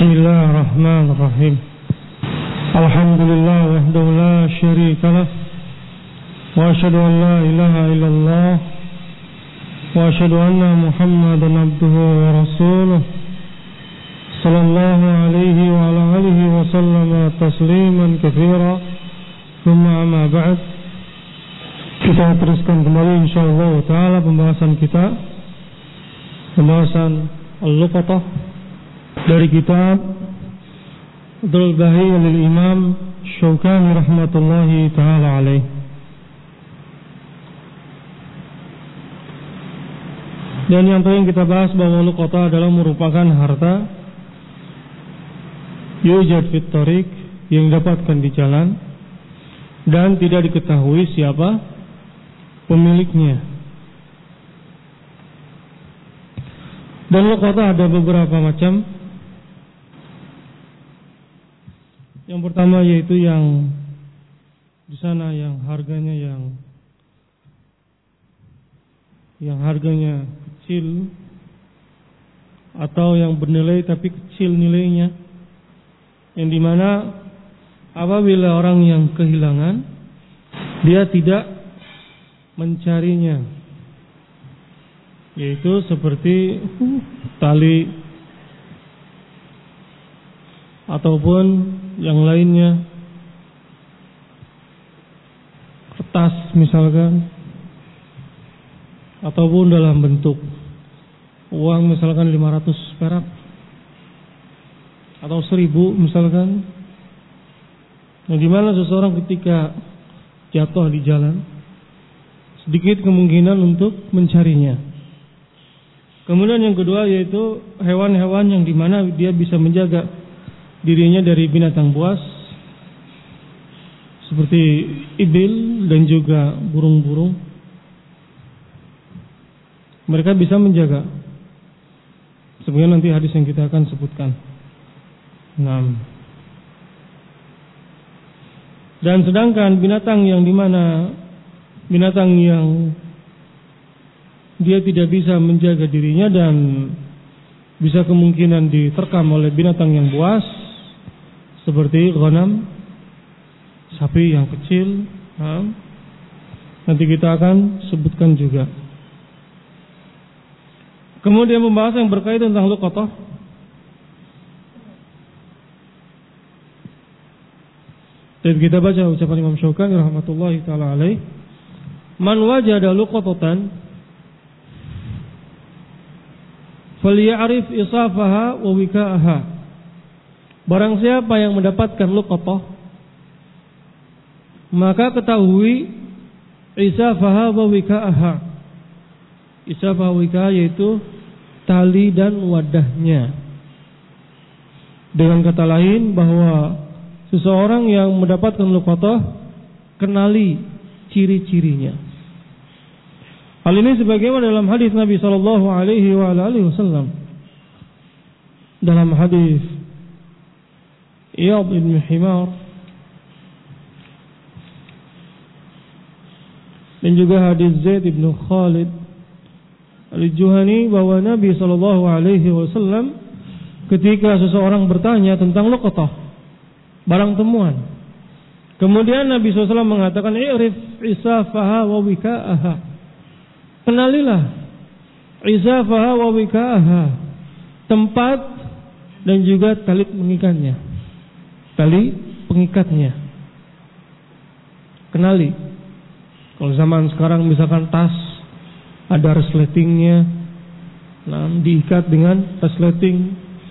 Bismillahirrahmanirrahim. Alhamdulillah wahdahu la syarika lah. Wa asyhadu an la ilaha illallah. Wa asyhadu anna Muhammadan abduhu wa rasuluh. Sallallahu alaihi wa ala alihi wa sallama tasliman katsira. Tsumma amma ba'd. Kita teruskan kembali insyaallah taala pembahasan kita. Pembahasan Al-Luqatah dari kitab Fathul Bari lil Imam Syaukani rahmatullahi taala alaih. Dan yang paling kita bahas bahwa luqatah adalah merupakan harta yujad fit tariq yang didapatkan di jalan dan tidak diketahui siapa pemiliknya. Dan luqatah ada beberapa macam. Yang pertama yaitu yang di sana yang harganya kecil atau yang bernilai tapi kecil nilainya, yang dimana apabila orang yang kehilangan dia tidak mencarinya, yaitu seperti tali ataupun yang lainnya, kertas misalkan, ataupun dalam bentuk uang misalkan 500 perak atau 1000 misalkan, yang dimana seseorang ketika jatuh di jalan sedikit kemungkinan untuk mencarinya. Kemudian yang kedua yaitu hewan-hewan yang dimana dia bisa menjaga dirinya dari binatang buas seperti ibil dan juga burung-burung. Mereka bisa menjaga. Sebenarnya nanti hadis yang kita akan sebutkan. Dan sedangkan binatang yang dimana binatang yang dia tidak bisa menjaga dirinya dan bisa kemungkinan diterkam oleh binatang yang buas seperti ghanam, sapi yang kecil, nanti kita akan sebutkan juga. Kemudian pembahasan yang berkaitan tentang luqatah. Dan kita baca ucapan Imam Syaukani rahmatullahi taala alaih, "Man wajada luqatatan falya'rif isafaha wa wika'aha." Barang siapa yang mendapatkan luqatah, maka ketahui isafaha wa wika'aha. Isafaha wa wika'aha yaitu tali dan wadahnya. Dengan kata lain bahwa seseorang yang mendapatkan luqatah, kenali ciri-cirinya. Hal ini sebagaimana dalam hadis Nabi sallallahu alaihi wasallam. Dalam hadis Iyad bin Himar dan juga hadis Zaid bin Khalid Al-Juhani bahwa Nabi sallallahu alaihi wasallam ketika seseorang bertanya tentang luqatah, barang temuan, kemudian Nabi SAW mengatakan i'rif isafaha wa wika'aha. Kenalilah isafaha wa wika'aha, tempat dan juga tali pengikatnya. Kenali. Kalau zaman sekarang misalkan tas ada resletingnya, diikat dengan resleting.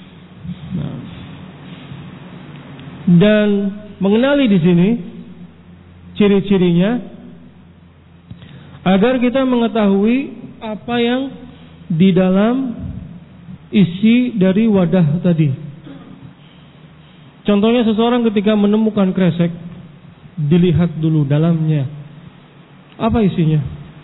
Dan mengenali di sini ciri-cirinya agar kita mengetahui apa yang di dalam isi dari wadah tadi. Contohnya seseorang ketika menemukan kresek, dilihat dulu dalamnya. Apa isinya?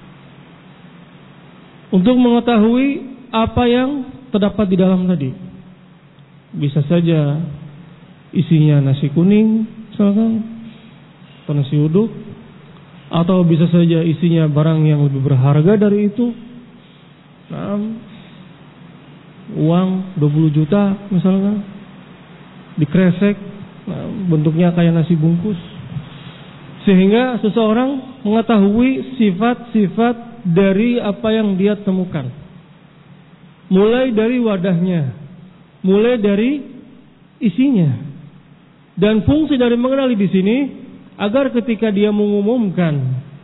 Untuk mengetahui apa yang terdapat di dalam tadi. Bisa saja isinya nasi kuning, misalkan, atau nasi uduk, atau bisa saja isinya barang yang lebih berharga dari itu. Uang 20 juta misalkan, dikresek, bentuknya kayak nasi bungkus. Sehingga seseorang mengetahui sifat-sifat dari apa yang dia temukan. Mulai dari wadahnya, mulai dari isinya. Dan fungsi dari mengenali di sini agar ketika dia mengumumkan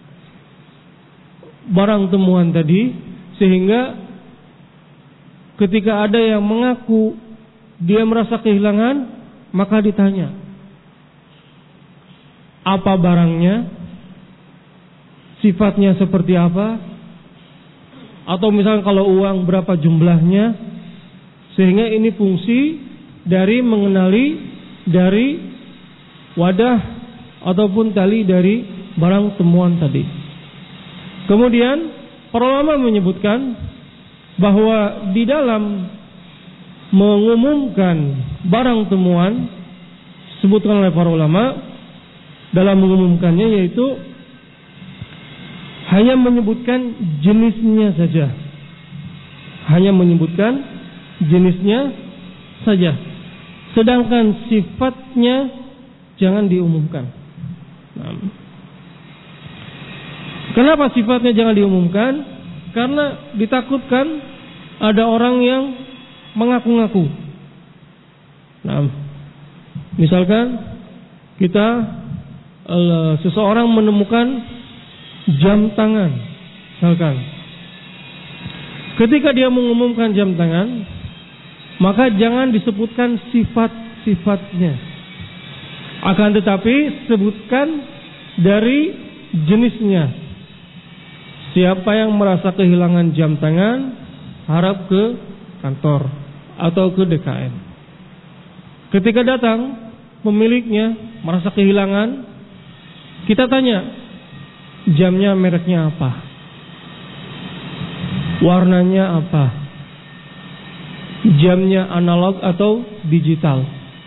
barang temuan tadi, sehingga ketika ada yang mengaku dia merasa kehilangan, maka ditanya, apa barangnya, sifatnya seperti apa, atau misalnya kalau uang berapa jumlahnya, sehingga ini fungsi dari mengenali dari wadah ataupun tali dari barang temuan tadi. Kemudian para ulama menyebutkan bahwa di dalam mengumumkan barang temuan, sebutkan oleh para ulama dalam mengumumkannya, yaitu hanya menyebutkan jenisnya saja. Hanya menyebutkan jenisnya saja. Sedangkan sifatnya jangan diumumkan. Kenapa sifatnya jangan diumumkan? Karena ditakutkan ada orang yang mengaku-ngaku. Misalkan kita seseorang menemukan jam tangan, misalkan. Ketika dia mengumumkan jam tangan, maka jangan disebutkan sifat-sifatnya. Akan tetapi sebutkan dari jenisnya. Siapa yang merasa kehilangan jam tangan, harap ke kantor atau ke DKM. Ketika datang pemiliknya merasa kehilangan, kita tanya, jamnya mereknya apa? Warnanya apa? Jamnya analog atau digital?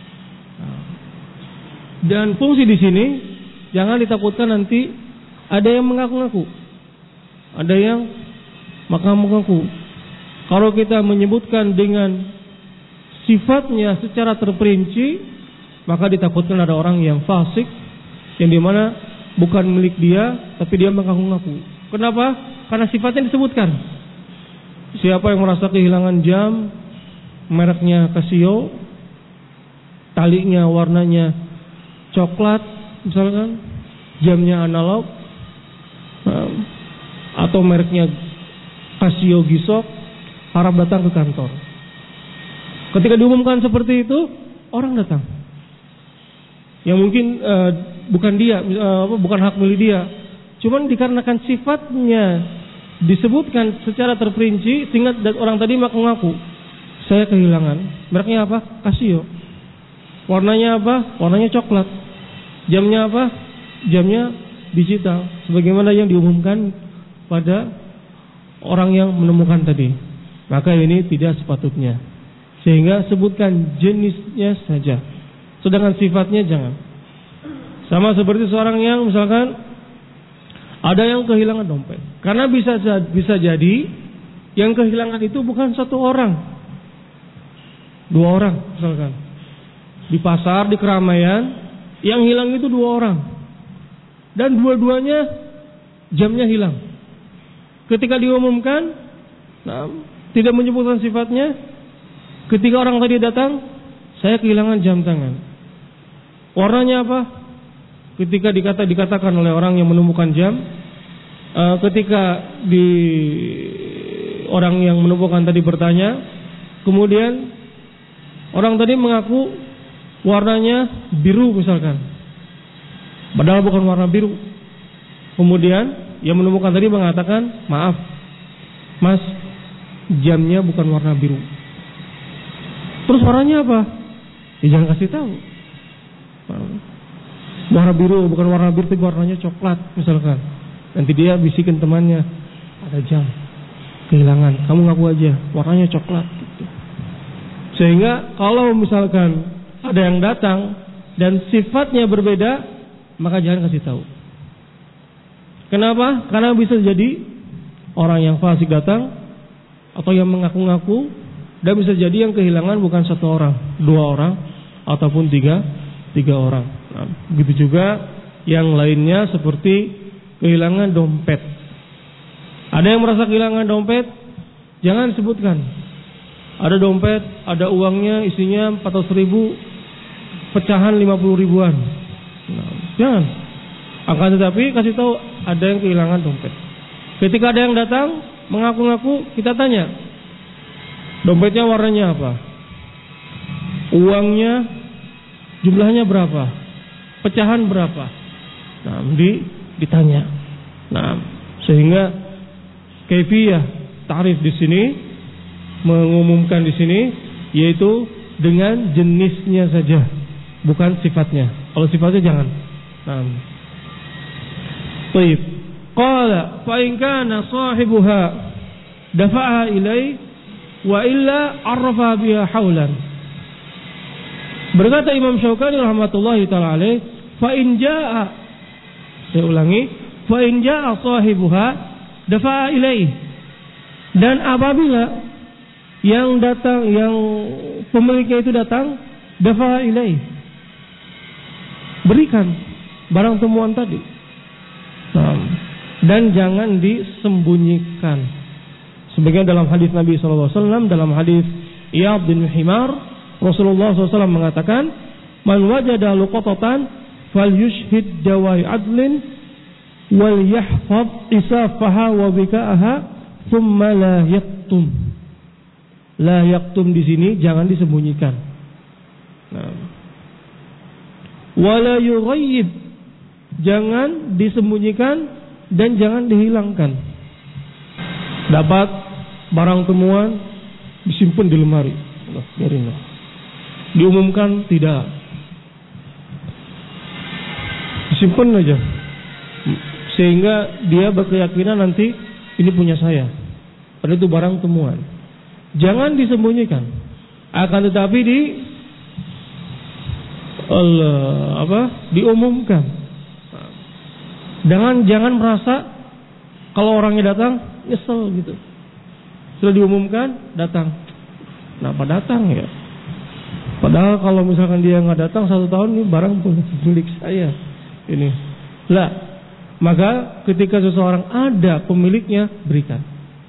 Dan fungsi di sini jangan ditakutkan nanti ada yang mengaku-ngaku, ada yang mengaku-ngaku. Kalau kita menyebutkan dengan sifatnya secara terperinci, maka ditakutkan ada orang yang fasik, yang dimana bukan milik dia, tapi dia mengaku-ngaku. Kenapa? Karena sifatnya disebutkan. Siapa yang merasa kehilangan jam, mereknya Casio, talinya warnanya coklat, misalkan, jamnya analog, atau mereknya Casio Gisok, harap datang ke kantor. Ketika diumumkan seperti itu, orang datang. Yang mungkin bukan dia, bukan hak milik dia. Cuman dikarenakan sifatnya disebutkan secara terperinci, sehingga orang tadi mengaku, saya kehilangan. Mereknya apa? Casio. Warnanya apa? Warnanya coklat. Jamnya apa? Jamnya digital. Sebagaimana yang diumumkan pada orang yang menemukan tadi. Maka ini tidak sepatutnya. Sehingga sebutkan jenisnya saja, sedangkan sifatnya jangan. Sama seperti seorang yang misalkan ada yang kehilangan dompet. Karena bisa jadi yang kehilangan itu bukan satu orang, dua orang misalkan. Di pasar, di keramaian, yang hilang itu dua orang. Dan dua-duanya jamnya hilang. Ketika diumumkan, tidak menyebutkan sifatnya. Ketika orang tadi datang, saya kehilangan jam tangan. Warnanya apa? Ketika dikatakan oleh orang yang menemukan jam, ketika orang yang menemukan tadi bertanya, kemudian orang tadi mengaku warnanya biru misalkan, padahal bukan warna biru. Kemudian yang menemukan tadi mengatakan, maaf mas, jamnya bukan warna biru. Terus warnanya apa? Ya jangan kasih tahu. Warna biru bukan warna biru, tapi warnanya coklat misalkan. Nanti dia bisikin temannya, ada jam kehilangan, kamu ngaku aja warnanya coklat gitu. Sehingga kalau misalkan ada yang datang dan sifatnya berbeda, maka jangan kasih tahu. Kenapa? Karena bisa jadi orang yang fasik datang atau yang mengaku-ngaku, dan bisa jadi yang kehilangan bukan satu orang, dua orang, ataupun tiga orang. Nah, begitu juga yang lainnya seperti kehilangan dompet. Ada yang merasa kehilangan dompet, jangan sebutkan. Ada dompet, ada uangnya isinya 400.000, pecahan 50 ribuan. Nah, jangan. Akan tetapi kasih tahu ada yang kehilangan dompet. Ketika ada yang datang mengaku-ngaku, kita tanya, dompetnya warnanya apa? Uangnya jumlahnya berapa? Pecahan berapa? Nah, ditanya. Nah, sehingga kaifiyah ta'rif di sini mengumumkan di sini yaitu dengan jenisnya saja, bukan sifatnya. Kalau sifatnya jangan. Nah, baik. Qala fa in kana sahibuha dafa'a ilai wa illa arrafa biha haulan. Berkata Imam Syaukani rahmatullahi taala alaih, fa in jaa, saya ulangi, fa in jaa sahibuha dafa'a ilai. Dan apabila yang datang, yang pemiliknya itu datang, dafa'a ilai, berikan barang temuan tadi. Dan jangan disembunyikan. Sebagaimana dalam hadis Nabi SAW, dalam hadis Iyad bin Himar, Rasulullah SAW mengatakan, man wajada luqatatan falyushhid dawai adlin wal yahfaz isafaha wa bika'aha thumma la yaktum. La yaktum di sini jangan disembunyikan. Wala yughayyib, jangan disembunyikan dan jangan dihilangkan. Dapat barang temuan disimpan di lemari, biarin. Diumumkan tidak, disimpan aja, sehingga dia berkeyakinan nanti ini punya saya, padahal itu barang temuan. Jangan disembunyikan, akan tetapi diumumkan. Jangan merasa kalau orangnya datang nyesel gitu. Sudah diumumkan datang, kenapa datang ya? Padahal kalau misalkan dia nggak datang 1 tahun, ini barang milik saya ini. Lah, maka ketika seseorang ada pemiliknya, berikan.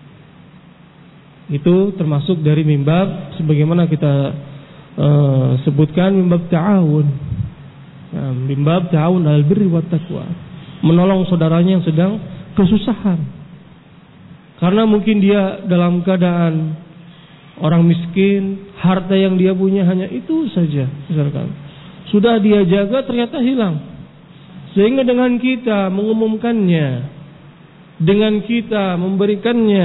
Itu termasuk dari mimbab sebagaimana kita sebutkan, mimbab ta'awun. Nah, mimbab ta'awun alal birri wat taqwa, menolong saudaranya yang sedang kesusahan. Karena mungkin dia dalam keadaan orang miskin, harta yang dia punya hanya itu saja, misalkan. Sudah dia jaga ternyata hilang. Sehingga dengan kita mengumumkannya, dengan kita memberikannya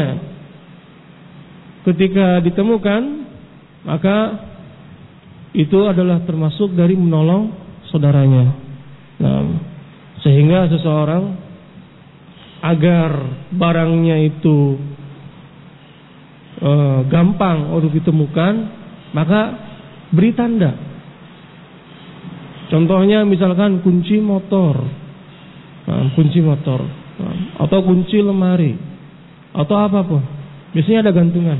ketika ditemukan, maka itu adalah termasuk dari menolong saudaranya. Nah, sehingga seseorang agar barangnya itu gampang untuk ditemukan, maka beri tanda. Contohnya misalkan kunci motor, atau kunci lemari, atau apapun. Biasanya ada gantungan.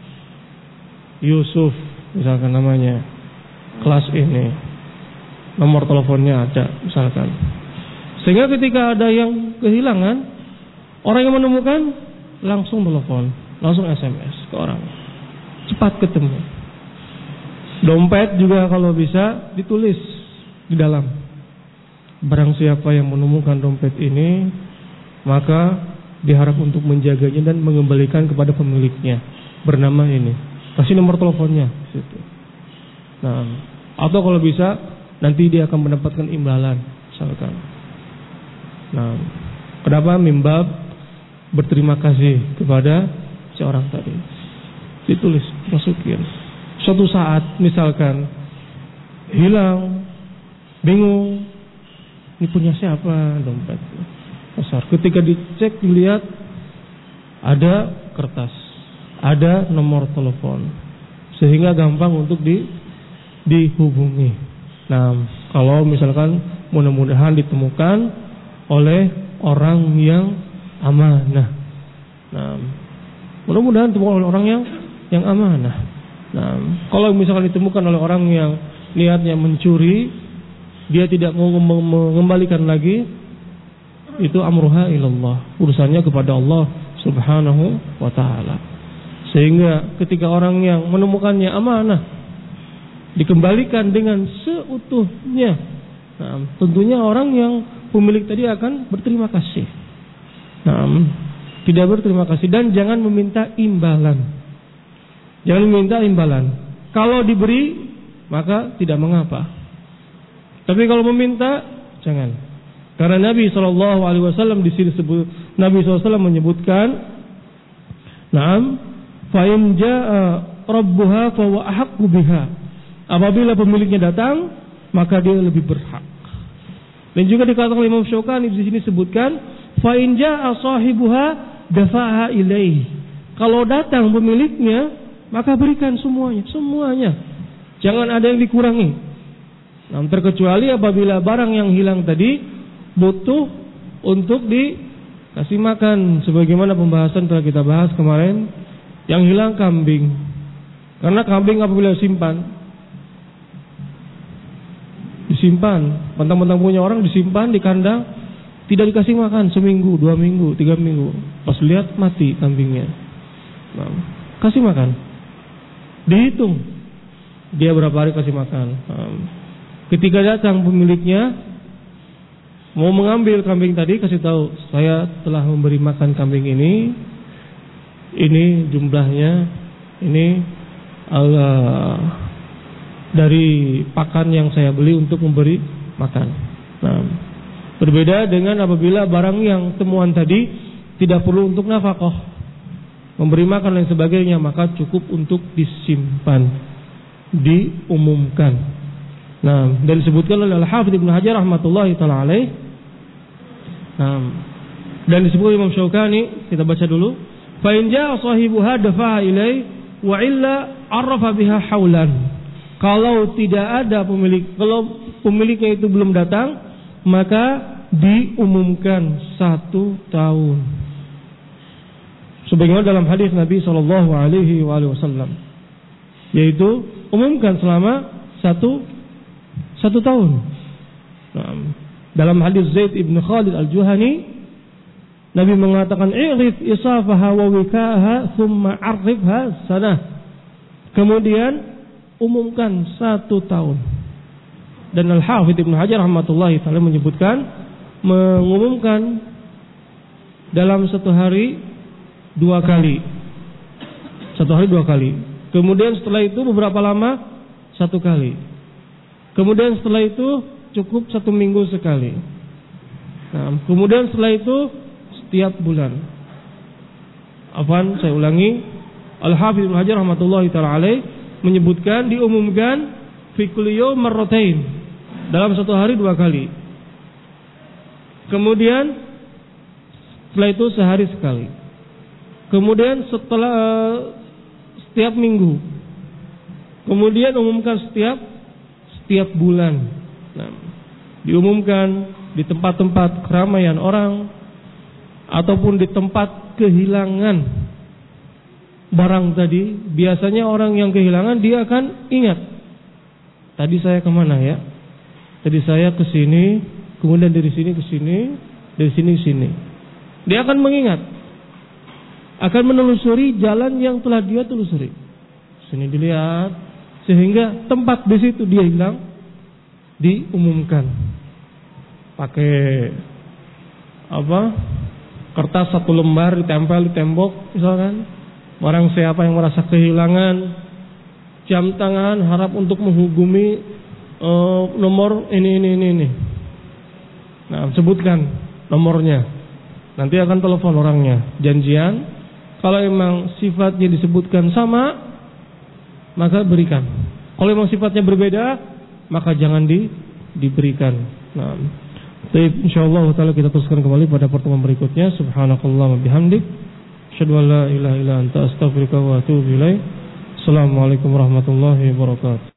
Yusuf misalkan namanya, kelas ini, nomor teleponnya ada misalkan. Sehingga ketika ada yang kehilangan, orang yang menemukan langsung telepon, langsung SMS ke orang, cepat ketemu. Dompet juga kalau bisa ditulis di dalam, barang siapa yang menemukan dompet ini, maka diharap untuk menjaganya dan mengembalikan kepada pemiliknya bernama ini. Kasih nomor teleponnya situ. Nah, atau kalau bisa nanti dia akan mendapatkan imbalan misalkan. Nah, kenapa mimbab berterima kasih kepada si orang tadi? Ditulis, masukin. Suatu saat misalkan hilang, bingung, ini punya siapa dompet? Besar. Ketika dicek dilihat ada kertas, ada nomor telepon, sehingga gampang untuk dihubungi. Nah, kalau misalkan mudah-mudahan ditemukan oleh orang yang amanah. Nah, mudah-mudahan ditemukan oleh orang yang amanah. Nah, kalau misalkan ditemukan oleh orang yang niatnya mencuri, dia tidak mau mengembalikan lagi, itu amruha ilallah, urusannya kepada Allah Subhanahu wa ta'ala. Sehingga ketika orang yang menemukannya amanah dikembalikan dengan seutuhnya, nah, tentunya orang yang pemilik tadi akan berterima kasih. Nah, tidak berterima kasih, dan jangan meminta imbalan. Jangan meminta imbalan. Kalau diberi maka tidak mengapa. Tapi kalau meminta jangan. Karena Nabi SAW di sini Nabi SAW menyebutkan, "Na'am, fa in jaa rabbuha fa huwa ahaqqu biha." Apabila pemiliknya datang, maka dia lebih berhak. Dan juga dikatakan oleh Imam Syaukani di sini sebutkan, "Fa in jaa sahibuha dafa'aha ilaihi." Kalau datang pemiliknya, maka berikan semuanya. Jangan ada yang dikurangi. Nah, terkecuali apabila barang yang hilang tadi butuh untuk dikasih makan, sebagaimana pembahasan telah kita bahas kemarin, yang hilang kambing. Karena kambing apabila disimpan, mentang-mentang punya orang, disimpan di kandang, tidak dikasih makan seminggu, 2 minggu, 3 minggu. Pas lihat mati kambingnya. Nah, kasih makan. Dihitung dia berapa hari kasih makan. Ketika datang pemiliknya mau mengambil kambing tadi, kasih tahu, saya telah memberi makan kambing ini jumlahnya, ini dari pakan yang saya beli untuk memberi makan. Nah, berbeda dengan apabila barang yang temuan tadi tidak perlu untuk nafkah, memberi makan dan sebagainya, maka cukup untuk disimpan, diumumkan. Nah, dan disebutkan oleh Al-Hafidz Ibnu Hajar rahmatullahi taala alaih. Dan disebut Imam Syaukani, kita baca dulu. Fa in jaa sahibuha dafa'a ilai wa illa arrafa biha haulan. Kalau tidak ada kalau pemiliknya itu belum datang, maka diumumkan 1 tahun. Sebagaimana dalam hadis Nabi sallallahu alaihi wasallam, yaitu umumkan selama satu tahun. Nah, dalam hadis Zaid ibn Khalid al-Juhani, Nabi mengatakan, "I'rif isafaha wa wikaaha thumma arifha sanah." Kemudian umumkan 1 tahun. Dan Al-Hafidz Ibnu Hajar rahmatullahi taala menyebutkan, mengumumkan dalam 1 hari 2 kali. 1 hari 2 kali. Kemudian setelah itu beberapa lama 1 kali. Kemudian setelah itu cukup 1 minggu sekali. Nah, kemudian setelah itu setiap bulan. Saya ulangi. Al-Hafidz Ibnu Hajar rahmatullahi taala alaih menyebutkan, diumumkan fi kulli yawm marratain, dalam 1 hari 2 kali. Kemudian setelah itu sehari sekali. Kemudian setelah setiap minggu. Kemudian umumkan setiap bulan. Nah, diumumkan di tempat-tempat keramaian orang ataupun di tempat kehilangan barang tadi. Biasanya orang yang kehilangan, dia akan ingat, tadi saya kemana ya? Tadi saya ke sini, kemudian dari sini ke sini, dari sini ke sini. Dia akan mengingat, akan menelusuri jalan yang telah dia telusuri. Sini dilihat, sehingga tempat di situ dia hilang diumumkan. Pakai kertas 1 lembar ditempel di tembok misalkan. Barang siapa yang merasa kehilangan jam tangan, harap untuk menghubungi nomor ini. Nah, sebutkan nomornya. Nanti akan telepon orangnya, janjian. Kalau memang sifatnya disebutkan sama, maka berikan. Kalau memang sifatnya berbeda, maka jangan diberikan. Nah, insyaallah taala kita teruskan kembali pada pertemuan berikutnya. Subhanakallah wa bihamdik, asyhadu an la ilaha illa anta, astaghfiruka wa atubu ilaik. Assalamualaikum warahmatullahi wabarakatuh.